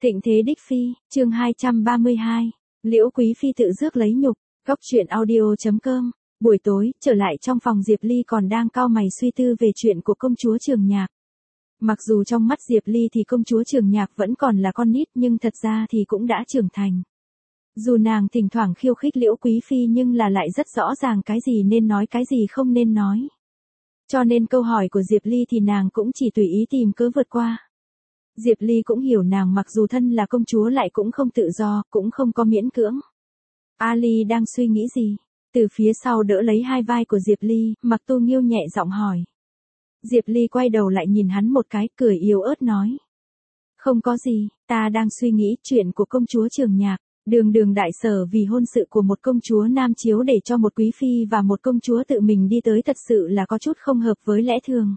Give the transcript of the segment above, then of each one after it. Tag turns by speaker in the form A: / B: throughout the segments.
A: Thịnh thế đích phi, chương 232. Liễu Quý Phi tự rước lấy nhục. Góc truyện audio.com. Buổi tối, trở lại trong phòng Diệp Ly còn đang cau mày suy tư về chuyện của công chúa Trường Nhạc. Mặc dù trong mắt Diệp Ly thì công chúa Trường Nhạc vẫn còn là con nít nhưng thật ra thì cũng đã trưởng thành. Dù nàng thỉnh thoảng khiêu khích Liễu Quý Phi nhưng là lại rất rõ ràng cái gì nên nói cái gì không nên nói. Cho nên câu hỏi của Diệp Ly thì nàng cũng chỉ tùy ý tìm cớ vượt qua. Diệp Ly cũng hiểu nàng mặc dù thân là công chúa lại cũng không tự do, cũng không có miễn cưỡng. Ali đang suy nghĩ gì? Từ phía sau đỡ lấy hai vai của Diệp Ly, Mặc Tu Nghiêu nhẹ giọng hỏi. Diệp Ly quay đầu lại nhìn hắn một cái, cười yếu ớt nói. Không có gì, ta đang suy nghĩ chuyện của công chúa Trường Nhạc. Đường đại sở vì hôn sự của một công chúa nam chiếu để cho một quý phi và một công chúa tự mình đi tới thật sự là có chút không hợp với lẽ thường.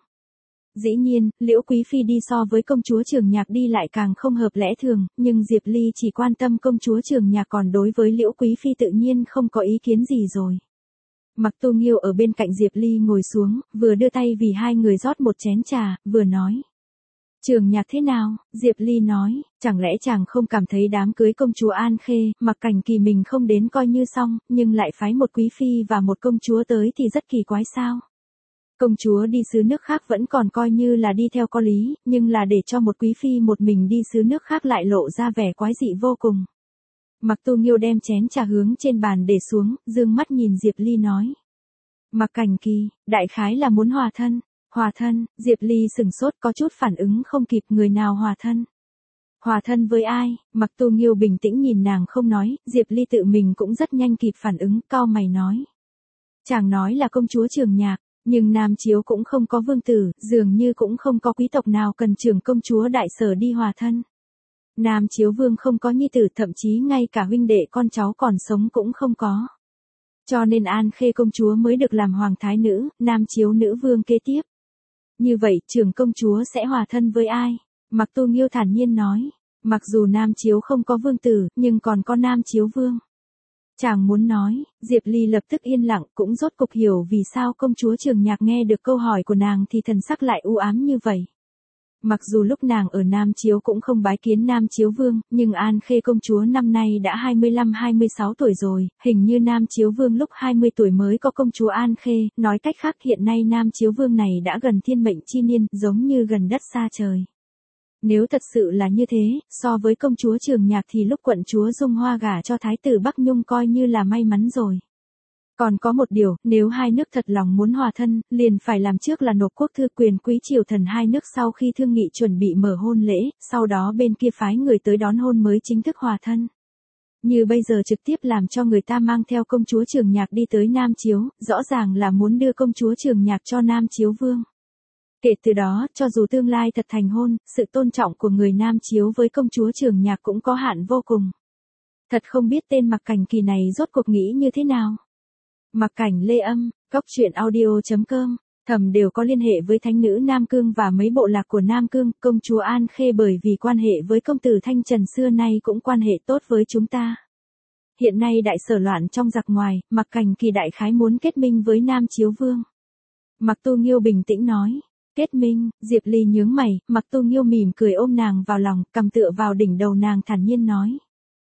A: Dĩ nhiên, Liễu Quý Phi đi so với công chúa Trường Nhạc đi lại càng không hợp lẽ thường, nhưng Diệp Ly chỉ quan tâm công chúa Trường Nhạc còn đối với Liễu Quý Phi tự nhiên không có ý kiến gì rồi. Mặc Tu Nghiêu ở bên cạnh Diệp Ly ngồi xuống, vừa đưa tay vì hai người rót một chén trà, vừa nói. Trường Nhạc thế nào? Diệp Ly nói, chẳng lẽ chàng không cảm thấy đám cưới công chúa An Khê, Mặc Cảnh Kỳ mình không đến coi như xong, nhưng lại phái một quý phi và một công chúa tới thì rất kỳ quái sao? Công chúa đi xứ nước khác vẫn còn coi như là đi theo có lý, nhưng là để cho một quý phi một mình đi xứ nước khác lại lộ ra vẻ quái dị vô cùng. Mặc Tu Nghiêu đem chén trà hướng trên bàn để xuống, dương mắt nhìn Diệp Ly nói. Mặc Cảnh Kỳ, đại khái là muốn hòa thân. Hòa thân, Diệp Ly sửng sốt có chút phản ứng không kịp, người nào hòa thân. Hòa thân với ai? Mặc Tu Nghiêu bình tĩnh nhìn nàng không nói, Diệp Ly tự mình cũng rất nhanh kịp phản ứng, cau mày nói. Chàng nói là công chúa Trường Nhạc. Nhưng Nam Chiếu cũng không có vương tử, dường như cũng không có quý tộc nào cần trưởng công chúa đại sở đi hòa thân. Nam Chiếu vương không có nhi tử, thậm chí ngay cả huynh đệ con cháu còn sống cũng không có. Cho nên An Khê công chúa mới được làm hoàng thái nữ, Nam Chiếu nữ vương kế tiếp. Như vậy trưởng công chúa sẽ hòa thân với ai? Mặc Tu Nghiêu thản nhiên nói, mặc dù Nam Chiếu không có vương tử, nhưng còn có Nam Chiếu vương. Chàng muốn nói, Diệp Ly lập tức yên lặng, cũng rốt cục hiểu vì sao công chúa Trường Nhạc nghe được câu hỏi của nàng thì thần sắc lại u ám như vậy. Mặc dù lúc nàng ở Nam Chiếu cũng không bái kiến Nam Chiếu Vương, nhưng An Khê công chúa năm nay đã 25-26 tuổi rồi, hình như Nam Chiếu Vương lúc 20 tuổi mới có công chúa An Khê, nói cách khác hiện nay Nam Chiếu Vương này đã gần thiên mệnh chi niên, giống như gần đất xa trời. Nếu thật sự là như thế, so với công chúa Trường Nhạc thì lúc quận chúa Dung Hoa gả cho thái tử Bắc Nhung coi như là may mắn rồi. Còn có một điều, nếu hai nước thật lòng muốn hòa thân, liền phải làm trước là nộp quốc thư quyền quý triều thần hai nước sau khi thương nghị chuẩn bị mở hôn lễ, sau đó bên kia phái người tới đón hôn mới chính thức hòa thân. Như bây giờ trực tiếp làm cho người ta mang theo công chúa Trường Nhạc đi tới Nam Chiếu, rõ ràng là muốn đưa công chúa Trường Nhạc cho Nam Chiếu Vương. Kể từ đó, cho dù tương lai thật thành hôn, sự tôn trọng của người Nam Chiếu với công chúa Trường Nhạc cũng có hạn vô cùng. Thật không biết tên Mặc Cảnh Kỳ này rốt cuộc nghĩ như thế nào. Mặc Cảnh Lê Âm, Góc truyện audio.com, thầm đều có liên hệ với thánh nữ Nam Cương và mấy bộ lạc của Nam Cương, công chúa An Khê bởi vì quan hệ với công tử Thanh Trần xưa nay cũng quan hệ tốt với chúng ta. Hiện nay đại sở loạn trong giặc ngoài, Mặc Cảnh Kỳ đại khái muốn kết minh với Nam Chiếu Vương. Mặc Tu Nghiêu bình tĩnh nói. Kết minh, Diệp Ly nhướng mày, Mặc Tu Nghiêu mỉm cười ôm nàng vào lòng, cầm tựa vào đỉnh đầu nàng thản nhiên nói.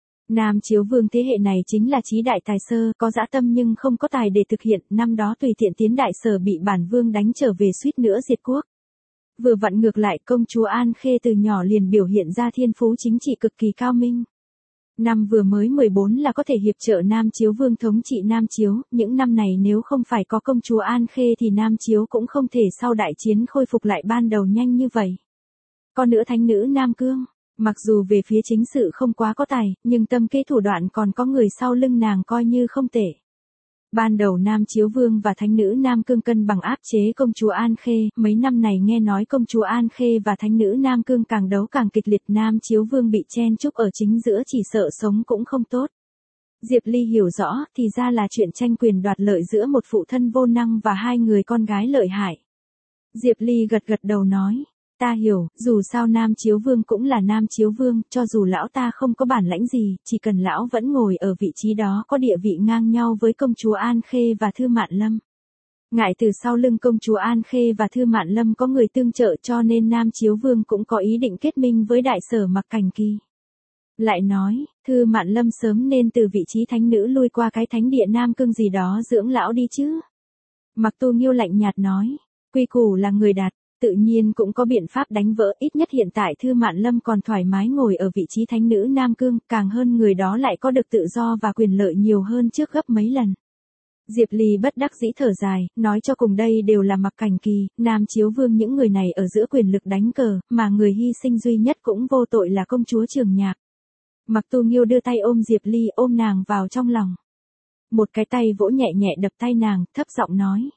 A: Nam Chiếu Vương thế hệ này chính là trí đại tài sơ, có dã tâm nhưng không có tài để thực hiện, năm đó tùy tiện tiến đại sở bị bản vương đánh trở về suýt nữa diệt quốc. Vừa vặn ngược lại công chúa An Khê từ nhỏ liền biểu hiện ra thiên phú chính trị cực kỳ cao minh. Năm vừa mới 14 là có thể hiệp trợ Nam Chiếu Vương thống trị Nam Chiếu, những năm này nếu không phải có công chúa An Khê thì Nam Chiếu cũng không thể sau đại chiến khôi phục lại ban đầu nhanh như vậy. Còn nữa thánh nữ Nam Cương, mặc dù về phía chính sự không quá có tài, nhưng tâm kế thủ đoạn còn có người sau lưng nàng coi như không tệ. Ban đầu Nam Chiếu Vương và thánh nữ Nam Cương cân bằng áp chế công chúa An Khê, mấy năm này nghe nói công chúa An Khê và thánh nữ Nam Cương càng đấu càng kịch liệt, Nam Chiếu Vương bị chen chúc ở chính giữa chỉ sợ sống cũng không tốt. Diệp Ly hiểu rõ, thì ra là chuyện tranh quyền đoạt lợi giữa một phụ thân vô năng và hai người con gái lợi hại. Diệp Ly gật gật đầu nói. Ta hiểu, dù sao Nam Chiếu Vương cũng là Nam Chiếu Vương, cho dù lão ta không có bản lãnh gì, chỉ cần lão vẫn ngồi ở vị trí đó có địa vị ngang nhau với công chúa An Khê và Thư Mạn Lâm. Ngại từ sau lưng công chúa An Khê và Thư Mạn Lâm có người tương trợ cho nên Nam Chiếu Vương cũng có ý định kết minh với đại sở Mặc Cảnh Kỳ. Lại nói, Thư Mạn Lâm sớm nên từ vị trí thánh nữ lui qua cái thánh địa Nam Cương gì đó dưỡng lão đi chứ. Mặc Tu Nghiêu lạnh nhạt nói, quy củ là người đặt, tự nhiên cũng có biện pháp đánh vỡ, ít nhất hiện tại Thư Mạn Lâm còn thoải mái ngồi ở vị trí thánh nữ Nam Cương, càng hơn người đó lại có được tự do và quyền lợi nhiều hơn trước gấp mấy lần. Diệp Ly bất đắc dĩ thở dài, nói cho cùng đây đều là Mặc Cảnh Kỳ, Nam Chiếu Vương, những người này ở giữa quyền lực đánh cờ, mà người hy sinh duy nhất cũng vô tội là công chúa Trường Nhạc. Mặc Tu Nghiêu đưa tay ôm Diệp Ly, ôm nàng vào trong lòng. Một cái tay vỗ nhẹ nhẹ đập tay nàng, thấp giọng nói.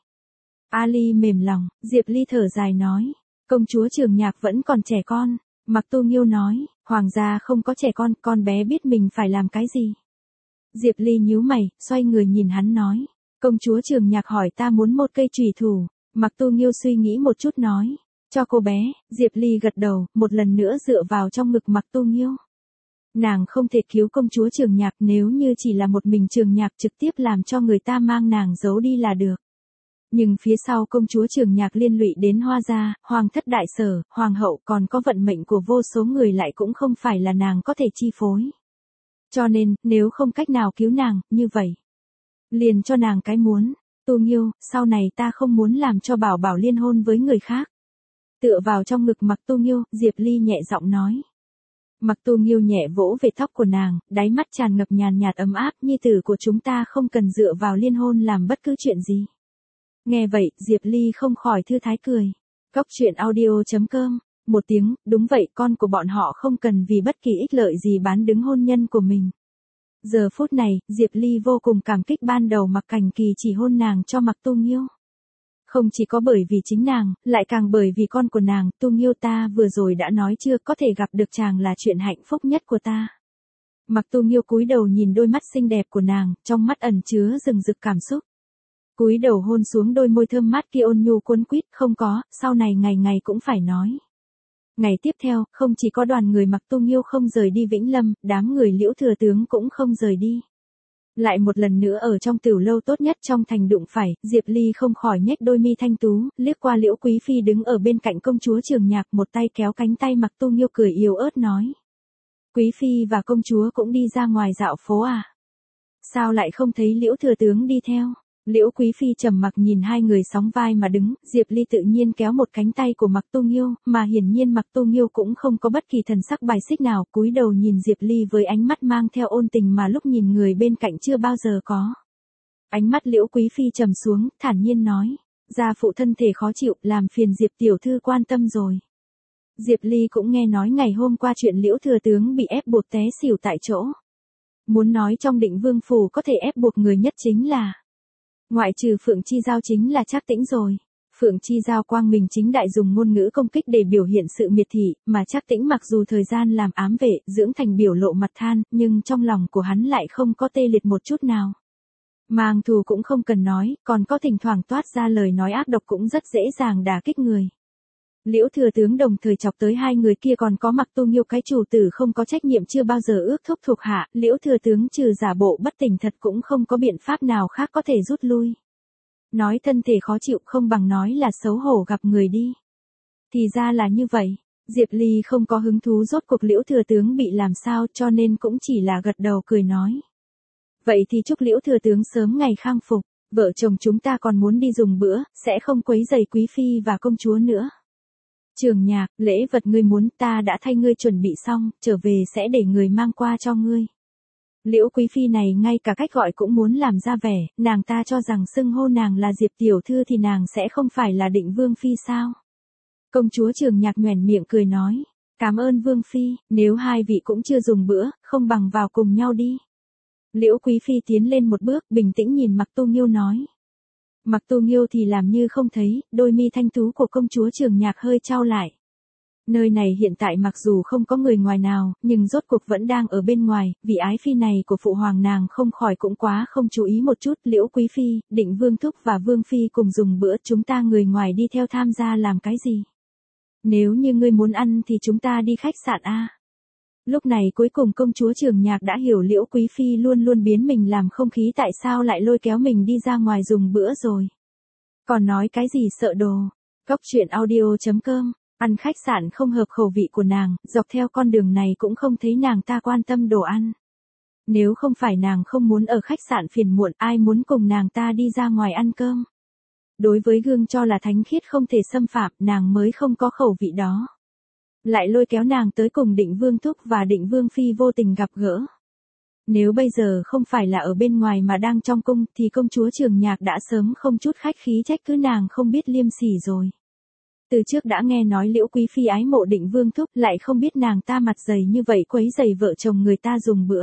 A: Ali mềm lòng, Diệp Ly thở dài nói, công chúa Trường Nhạc vẫn còn trẻ con. Mặc Tu Nghiêu nói, hoàng gia không có trẻ con bé biết mình phải làm cái gì. Diệp Ly nhíu mày, xoay người nhìn hắn nói, công chúa Trường Nhạc hỏi ta muốn một cây chùy thủ. Mặc Tu Nghiêu suy nghĩ một chút nói, cho cô bé. Diệp Ly gật đầu, một lần nữa dựa vào trong ngực Mặc Tu Nghiêu. Nàng không thể cứu công chúa Trường Nhạc, nếu như chỉ là một mình Trường Nhạc trực tiếp làm cho người ta mang nàng giấu đi là được. Nhưng phía sau công chúa Trường Nhạc liên lụy đến Hoa gia, hoàng thất đại sở, hoàng hậu, còn có vận mệnh của vô số người lại cũng không phải là nàng có thể chi phối. Cho nên, nếu không cách nào cứu nàng, như vậy, liền cho nàng cái muốn. Tu Nghiêu, sau này ta không muốn làm cho Bảo Bảo liên hôn với người khác. Tựa vào trong ngực Mặc Tu Nghiêu, Diệp Ly nhẹ giọng nói. Mặc Tu Nghiêu nhẹ vỗ về tóc của nàng, đáy mắt tràn ngập nhàn nhạt ấm áp, nhi tử của chúng ta không cần dựa vào liên hôn làm bất cứ chuyện gì. Nghe vậy, Diệp Ly không khỏi thư thái cười. Cóc truyện audio.com, một tiếng, đúng vậy, con của bọn họ không cần vì bất kỳ ích lợi gì bán đứng hôn nhân của mình. Giờ phút này, Diệp Ly vô cùng cảm kích ban đầu Mặc Cảnh Kỳ chỉ hôn nàng cho Mặc Tu Nghiêu. Không chỉ có bởi vì chính nàng, lại càng bởi vì con của nàng. Tu Nghiêu, ta vừa rồi đã nói chưa, có thể gặp được chàng là chuyện hạnh phúc nhất của ta. Mặc Tu Nghiêu cúi đầu nhìn đôi mắt xinh đẹp của nàng, trong mắt ẩn chứa rừng rực cảm xúc. Cúi đầu hôn xuống đôi môi thơm mát kia ôn nhu cuốn quýt, không có, sau này ngày ngày cũng phải nói. Ngày tiếp theo, không chỉ có đoàn người Mặc Tu Nghiêu không rời đi Vĩnh Lâm, đám người Liễu Thừa Tướng cũng không rời đi. Lại một lần nữa ở trong tiểu lâu tốt nhất trong thành đụng phải, Diệp Ly không khỏi nhếch đôi mi thanh tú, liếc qua Liễu Quý Phi đứng ở bên cạnh công chúa Trường Nhạc, một tay kéo cánh tay Mặc Tu Nghiêu cười yếu ớt nói. Quý Phi và công chúa cũng đi ra ngoài dạo phố à? Sao lại không thấy Liễu Thừa Tướng đi theo? Liễu Quý Phi trầm mặc nhìn hai người sóng vai mà đứng, Diệp Ly tự nhiên kéo một cánh tay của Mặc Tu Nghiêu, mà hiển nhiên Mặc Tu Nghiêu cũng không có bất kỳ thần sắc bài xích nào, cúi đầu nhìn Diệp Ly với ánh mắt mang theo ôn tình mà lúc nhìn người bên cạnh chưa bao giờ có. Ánh mắt Liễu Quý Phi trầm xuống, thản nhiên nói, gia phụ thân thể khó chịu, làm phiền Diệp tiểu thư quan tâm rồi. Diệp Ly cũng nghe nói ngày hôm qua chuyện Liễu Thừa Tướng bị ép buộc té xỉu tại chỗ. Muốn nói trong Định Vương phủ có thể ép buộc người nhất chính là, ngoại trừ Phượng Chi Giao chính là Trác Tĩnh rồi. Phượng Chi Giao quang minh chính đại dùng ngôn ngữ công kích để biểu hiện sự miệt thị, mà Trác Tĩnh mặc dù thời gian làm ám vệ, dưỡng thành biểu lộ mặt than, nhưng trong lòng của hắn lại không có tê liệt một chút nào. Mang thù cũng không cần nói, còn có thỉnh thoảng toát ra lời nói ác độc cũng rất dễ dàng đả kích người. Liễu Thừa Tướng đồng thời chọc tới hai người kia, còn có Mặc Tu Nghiêu cái chủ tử không có trách nhiệm chưa bao giờ ước thúc thuộc hạ, Liễu Thừa Tướng trừ giả bộ bất tỉnh thật cũng không có biện pháp nào khác có thể rút lui. Nói thân thể khó chịu không bằng nói là xấu hổ gặp người đi. Thì ra là như vậy, Diệp Ly không có hứng thú rốt cuộc Liễu Thừa Tướng bị làm sao, cho nên cũng chỉ là gật đầu cười nói. Vậy thì chúc Liễu Thừa Tướng sớm ngày khang phục, vợ chồng chúng ta còn muốn đi dùng bữa, sẽ không quấy rầy Quý Phi và công chúa nữa. Trường Nhạc, lễ vật ngươi muốn ta đã thay ngươi chuẩn bị xong, trở về sẽ để người mang qua cho ngươi. Liễu Quý Phi này ngay cả cách gọi cũng muốn làm ra vẻ, nàng ta cho rằng xưng hô nàng là Diệp tiểu thư thì nàng sẽ không phải là Định Vương Phi sao? Công chúa Trường Nhạc nhoẻn miệng cười nói, cảm ơn Vương Phi, nếu hai vị cũng chưa dùng bữa, không bằng vào cùng nhau đi. Liễu Quý Phi tiến lên một bước, bình tĩnh nhìn Mặc Tu Nghiêu nói. Mặc Tu Nghiêu thì làm như không thấy, đôi mi thanh tú của công chúa Trường Nhạc hơi chau lại. Nơi này hiện tại mặc dù không có người ngoài nào, nhưng rốt cuộc vẫn đang ở bên ngoài, vì ái phi này của phụ hoàng nàng không khỏi cũng quá không chú ý một chút. Liễu Quý Phi, Định Vương Thúc và Vương Phi cùng dùng bữa, chúng ta người ngoài đi theo tham gia làm cái gì? Nếu như ngươi muốn ăn thì chúng ta đi khách sạn a. Lúc này cuối cùng công chúa Trường Nhạc đã hiểu Liễu Quý Phi luôn luôn biến mình làm không khí tại sao lại lôi kéo mình đi ra ngoài dùng bữa rồi. Còn nói cái gì sợ đồ. Cóc truyện audio.com Ăn khách sạn không hợp khẩu vị của nàng, dọc theo con đường này cũng không thấy nàng ta quan tâm đồ ăn. Nếu không phải nàng không muốn ở khách sạn phiền muộn, ai muốn cùng nàng ta đi ra ngoài ăn cơm. Đối với gương cho là thánh khiết không thể xâm phạm, nàng mới không có khẩu vị đó. Lại lôi kéo nàng tới cùng Định Vương Thúc và Định Vương Phi vô tình gặp gỡ. Nếu bây giờ không phải là ở bên ngoài mà đang trong cung thì công chúa Trường Nhạc đã sớm không chút khách khí trách cứ nàng không biết liêm sỉ rồi. Từ trước đã nghe nói Liễu Quý Phi ái mộ Định Vương Thúc, lại không biết nàng ta mặt dày như vậy quấy rầy vợ chồng người ta dùng bữa.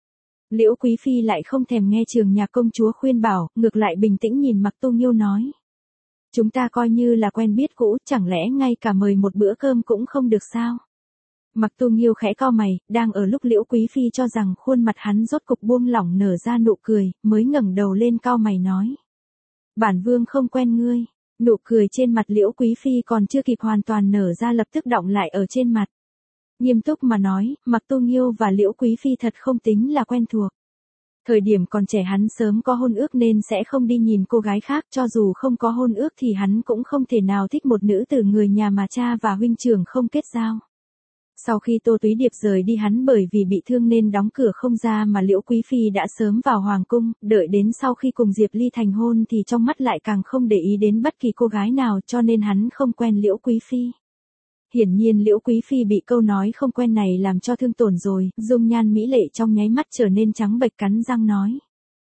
A: Liễu Quý Phi lại không thèm nghe Trường Nhạc công chúa khuyên bảo, ngược lại bình tĩnh nhìn Mặc Tu Nghiêu nói. Chúng ta coi như là quen biết cũ, chẳng lẽ ngay cả mời một bữa cơm cũng không được sao? Mặc Tu Nghiêu khẽ cau mày, đang ở lúc Liễu Quý Phi cho rằng khuôn mặt hắn rốt cục buông lỏng nở ra nụ cười, mới ngẩng đầu lên cau mày nói. Bản vương không quen ngươi. Nụ cười trên mặt Liễu Quý Phi còn chưa kịp hoàn toàn nở ra lập tức đọng lại ở trên mặt. Nghiêm túc mà nói, Mặc Tu Nghiêu và Liễu Quý Phi thật không tính là quen thuộc. Thời điểm còn trẻ hắn sớm có hôn ước nên sẽ không đi nhìn cô gái khác, cho dù không có hôn ước thì hắn cũng không thể nào thích một nữ tử người nhà mà cha và huynh trưởng không kết giao. Sau khi Tô Túy Điệp rời đi hắn bởi vì bị thương nên đóng cửa không ra mà Liễu Quý Phi đã sớm vào hoàng cung, đợi đến sau khi cùng Diệp Ly thành hôn thì trong mắt lại càng không để ý đến bất kỳ cô gái nào cho nên hắn không quen Liễu Quý Phi. Hiển nhiên Liễu Quý Phi bị câu nói không quen này làm cho thương tổn rồi, dung nhan mỹ lệ trong nháy mắt trở nên trắng bệch cắn răng nói.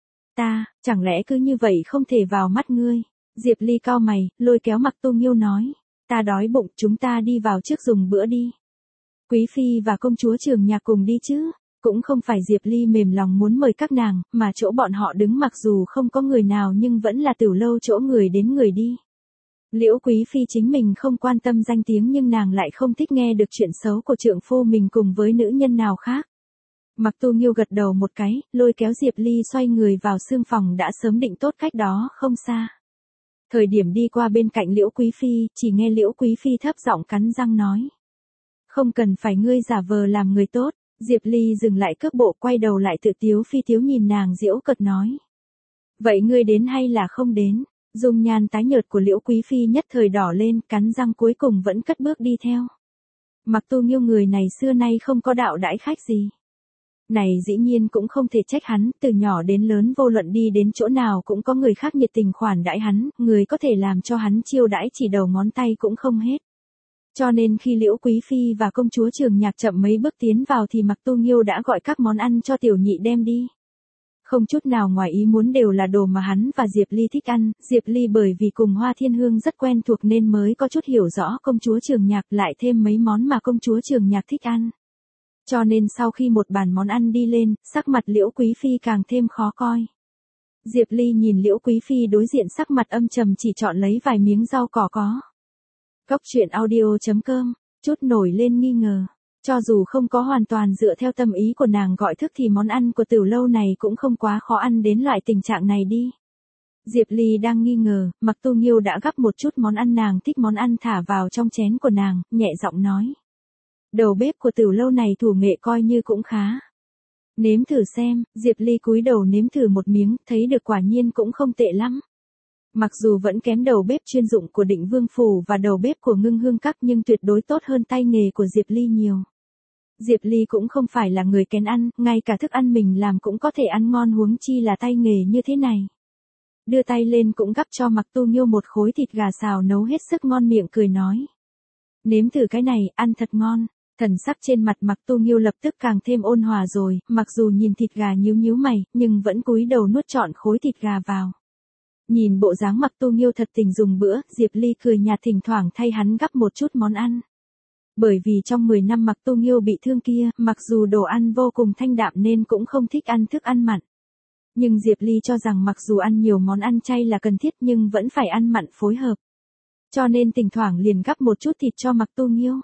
A: Chẳng lẽ cứ như vậy không thể vào mắt ngươi? Diệp Ly cau mày, lôi kéo Mặc Tu Nghiêu nói. Ta đói bụng, chúng ta đi vào trước dùng bữa đi. Quý Phi và công chúa Trường Nhạc cùng đi chứ? Cũng không phải Diệp Ly mềm lòng muốn mời các nàng, mà chỗ bọn họ đứng mặc dù không có người nào nhưng vẫn là tiểu lâu chỗ người đến người đi. Liễu Quý Phi chính mình không quan tâm danh tiếng nhưng nàng lại không thích nghe được chuyện xấu của trượng phu mình cùng với nữ nhân nào khác. Mặc Tu Nghiêu gật đầu một cái, lôi kéo Diệp Ly xoay người vào sương phòng đã sớm định tốt cách đó không xa. Thời điểm đi qua bên cạnh Liễu Quý Phi, chỉ nghe Liễu Quý Phi thấp giọng cắn răng nói. Không cần phải ngươi giả vờ làm người tốt. Diệp Ly dừng lại cước bộ quay đầu lại tự tiếu phi tiếu nhìn nàng giễu cợt nói. Vậy ngươi đến hay là không đến? Dung nhan tái nhợt của Liễu Quý Phi nhất thời đỏ lên, cắn răng cuối cùng vẫn cất bước đi theo. Mặc Tu Nghiêu người này xưa nay không có đạo đãi khách gì. Này dĩ nhiên cũng không thể trách hắn, từ nhỏ đến lớn vô luận đi đến chỗ nào cũng có người khác nhiệt tình khoản đãi hắn, người có thể làm cho hắn chiêu đãi chỉ đầu ngón tay cũng không hết. Cho nên khi Liễu Quý Phi và công chúa Trường Nhạc chậm mấy bước tiến vào thì Mặc Tu Nghiêu đã gọi các món ăn cho tiểu nhị đem đi. Không chút nào ngoài ý muốn đều là đồ mà hắn và Diệp Ly thích ăn, Diệp Ly bởi vì cùng Hoa Thiên Hương rất quen thuộc nên mới có chút hiểu rõ công chúa Trường Nhạc lại thêm mấy món mà công chúa Trường Nhạc thích ăn. Cho nên sau khi một bàn món ăn đi lên, sắc mặt Liễu Quý Phi càng thêm khó coi. Diệp Ly nhìn Liễu Quý Phi đối diện sắc mặt âm trầm chỉ chọn lấy vài miếng rau cỏ có. Góc truyện audio.com, chút nổi lên nghi ngờ. Cho dù không có hoàn toàn dựa theo tâm ý của nàng gọi thức thì món ăn của tiểu lâu này cũng không quá khó ăn đến loại tình trạng này đi. Diệp Ly đang nghi ngờ, Mặc Tu Nghiêu đã gắp một chút món ăn nàng thích món ăn thả vào trong chén của nàng, nhẹ giọng nói. Đầu bếp của tiểu lâu này thủ nghệ coi như cũng khá. Nếm thử xem, Diệp Ly cúi đầu nếm thử một miếng, thấy được quả nhiên cũng không tệ lắm. Mặc dù vẫn kém đầu bếp chuyên dụng của Định Vương Phủ và đầu bếp của Ngưng Hương Các nhưng tuyệt đối tốt hơn tay nghề của Diệp Ly nhiều. Diệp Ly cũng không phải là người kén ăn, ngay cả thức ăn mình làm cũng có thể ăn ngon huống chi là tay nghề như thế này. Đưa tay lên cũng gắp cho Mặc Tu Nghiêu một khối thịt gà xào nấu hết sức ngon miệng cười nói. Nếm thử cái này, ăn thật ngon. Thần sắc trên mặt Mặc Tu Nghiêu lập tức càng thêm ôn hòa rồi, mặc dù nhìn thịt gà nhíu nhíu mày, nhưng vẫn cúi đầu nuốt trọn khối thịt gà vào. Nhìn bộ dáng Mặc Tu Nghiêu thật tình dùng bữa, Diệp Ly cười nhạt thỉnh thoảng thay hắn gắp một chút món ăn. Bởi vì trong 10 năm Mặc Tu Nghiêu bị thương kia, mặc dù đồ ăn vô cùng thanh đạm nên cũng không thích ăn thức ăn mặn. Nhưng Diệp Ly cho rằng mặc dù ăn nhiều món ăn chay là cần thiết nhưng vẫn phải ăn mặn phối hợp. Cho nên thỉnh thoảng liền gắp một chút thịt cho Mặc Tu Nghiêu.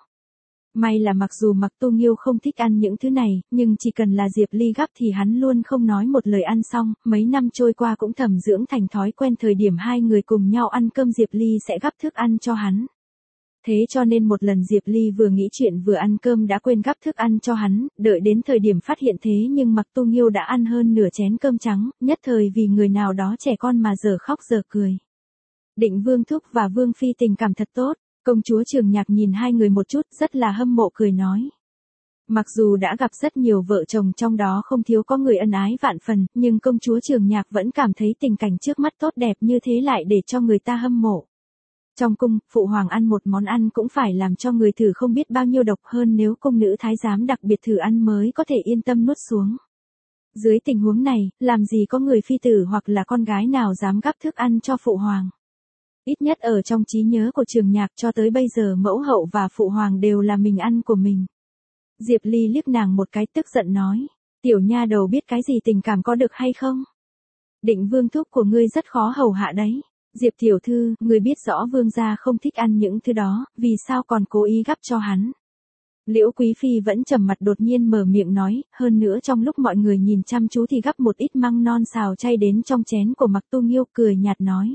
A: May là mặc dù Mặc Tu Nghiêu không thích ăn những thứ này, nhưng chỉ cần là Diệp Ly gắp thì hắn luôn không nói một lời ăn xong, mấy năm trôi qua cũng thẩm dưỡng thành thói quen thời điểm hai người cùng nhau ăn cơm Diệp Ly sẽ gắp thức ăn cho hắn. Thế cho nên một lần Diệp Ly vừa nghĩ chuyện vừa ăn cơm đã quên gắp thức ăn cho hắn, đợi đến thời điểm phát hiện thế nhưng Mặc Tu Nghiêu đã ăn hơn nửa chén cơm trắng, nhất thời vì người nào đó trẻ con mà dở khóc dở cười. Định Vương Thúc và Vương Phi tình cảm thật tốt. Công chúa Trường Nhạc nhìn hai người một chút, rất là hâm mộ cười nói. Mặc dù đã gặp rất nhiều vợ chồng trong đó không thiếu có người ân ái vạn phần, nhưng công chúa Trường Nhạc vẫn cảm thấy tình cảnh trước mắt tốt đẹp như thế lại để cho người ta hâm mộ. Trong cung, phụ hoàng ăn một món ăn cũng phải làm cho người thử không biết bao nhiêu độc hơn nếu cung nữ thái giám đặc biệt thử ăn mới có thể yên tâm nuốt xuống. Dưới tình huống này, làm gì có người phi tử hoặc là con gái nào dám gắp thức ăn cho phụ hoàng. Ít nhất ở trong trí nhớ của Trường Nhạc cho tới bây giờ mẫu hậu và phụ hoàng đều là mình ăn của mình. Diệp Ly liếc nàng một cái tức giận nói, tiểu nha đầu biết cái gì tình cảm có được hay không? Định vương thúc của ngươi rất khó hầu hạ đấy. Diệp tiểu thư, ngươi biết rõ vương gia không thích ăn những thứ đó, vì sao còn cố ý gắp cho hắn? Liễu Quý Phi vẫn trầm mặt đột nhiên mở miệng nói, hơn nữa trong lúc mọi người nhìn chăm chú thì gắp một ít măng non xào chay đến trong chén của Mặc Tu Nghiêu cười nhạt nói.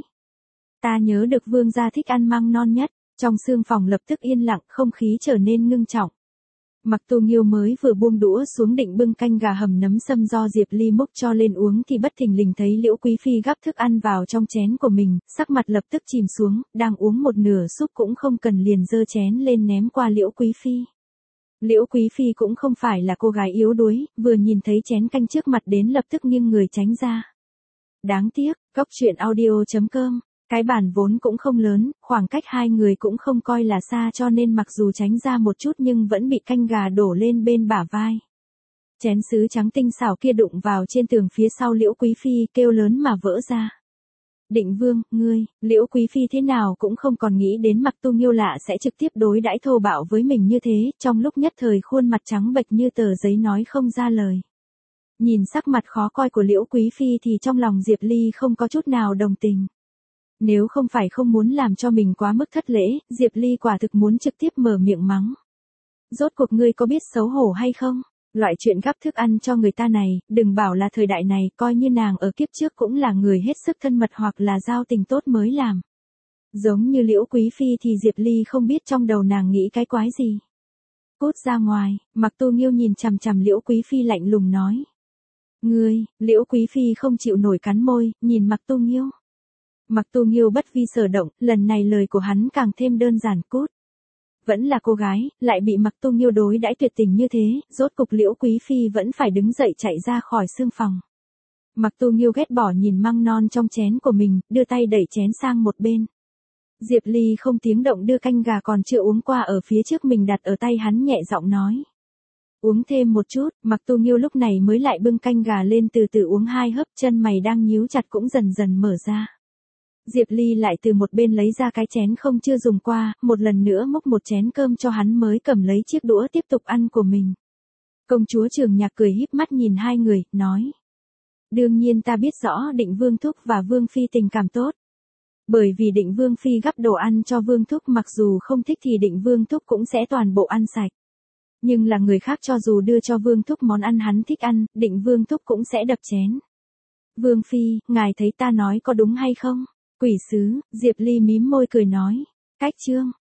A: Ta nhớ được vương gia thích ăn măng non nhất, trong sương phòng lập tức yên lặng, không khí trở nên ngưng trọng. Mặc Tu Nghiêu mới vừa buông đũa xuống định bưng canh gà hầm nấm sâm do Diệp Ly múc cho lên uống thì bất thình lình thấy Liễu Quý Phi gắp thức ăn vào trong chén của mình, sắc mặt lập tức chìm xuống, đang uống một nửa súp cũng không cần liền giơ chén lên ném qua Liễu Quý Phi. Liễu Quý Phi cũng không phải là cô gái yếu đuối, vừa nhìn thấy chén canh trước mặt đến lập tức nghiêng người tránh ra. Đáng tiếc, Góc Truyện Audio.com, cái bàn vốn cũng không lớn, khoảng cách hai người cũng không coi là xa cho nên mặc dù tránh ra một chút nhưng vẫn bị canh gà đổ lên bên bả vai. Chén sứ trắng tinh xảo kia đụng vào trên tường phía sau Liễu Quý Phi kêu lớn mà vỡ ra. Định vương, ngươi, Liễu Quý Phi thế nào cũng không còn nghĩ đến Mặc Tu Nghiêu lạ sẽ trực tiếp đối đãi thô bạo với mình như thế, trong lúc nhất thời khuôn mặt trắng bệch như tờ giấy nói không ra lời. Nhìn sắc mặt khó coi của Liễu Quý Phi thì trong lòng Diệp Ly không có chút nào đồng tình. Nếu không phải không muốn làm cho mình quá mức thất lễ, Diệp Ly quả thực muốn trực tiếp mở miệng mắng. Rốt cuộc ngươi có biết xấu hổ hay không? Loại chuyện gắp thức ăn cho người ta này, đừng bảo là thời đại này, coi như nàng ở kiếp trước cũng là người hết sức thân mật hoặc là giao tình tốt mới làm. Giống như Liễu Quý Phi thì Diệp Ly không biết trong đầu nàng nghĩ cái quái gì. Cút ra ngoài, Mặc Tu Nghiêu nhìn chằm chằm Liễu Quý Phi lạnh lùng nói. Ngươi, Liễu Quý Phi không chịu nổi cắn môi, nhìn Mặc Tu Nghiêu. Mặc Tu Nghiêu bất vi sở động, lần này lời của hắn càng thêm đơn giản, cút. Vẫn là cô gái, lại bị Mặc Tu Nghiêu đối đãi tuyệt tình như thế, rốt cục Liễu Quý Phi vẫn phải đứng dậy chạy ra khỏi sương phòng. Mặc Tu Nghiêu ghét bỏ nhìn măng non trong chén của mình, đưa tay đẩy chén sang một bên. Diệp Ly không tiếng động đưa canh gà còn chưa uống qua ở phía trước mình đặt ở tay hắn nhẹ giọng nói. Uống thêm một chút, Mặc Tu Nghiêu lúc này mới lại bưng canh gà lên từ từ uống hai hớp, chân mày đang nhíu chặt cũng dần dần mở ra. Diệp Ly lại từ một bên lấy ra cái chén không chưa dùng qua, một lần nữa múc một chén cơm cho hắn mới cầm lấy chiếc đũa tiếp tục ăn của mình. Công chúa Trường Nhạc cười híp mắt nhìn hai người, nói. Đương nhiên ta biết rõ Định Vương Thúc và Vương Phi tình cảm tốt. Bởi vì Định Vương Phi gắp đồ ăn cho Vương Thúc mặc dù không thích thì Định Vương Thúc cũng sẽ toàn bộ ăn sạch. Nhưng là người khác cho dù đưa cho Vương Thúc món ăn hắn thích ăn, Định Vương Thúc cũng sẽ đập chén. Vương Phi, ngài thấy ta nói có đúng hay không? Quỷ sứ, Diệp Ly mím môi cười nói. Cách chương.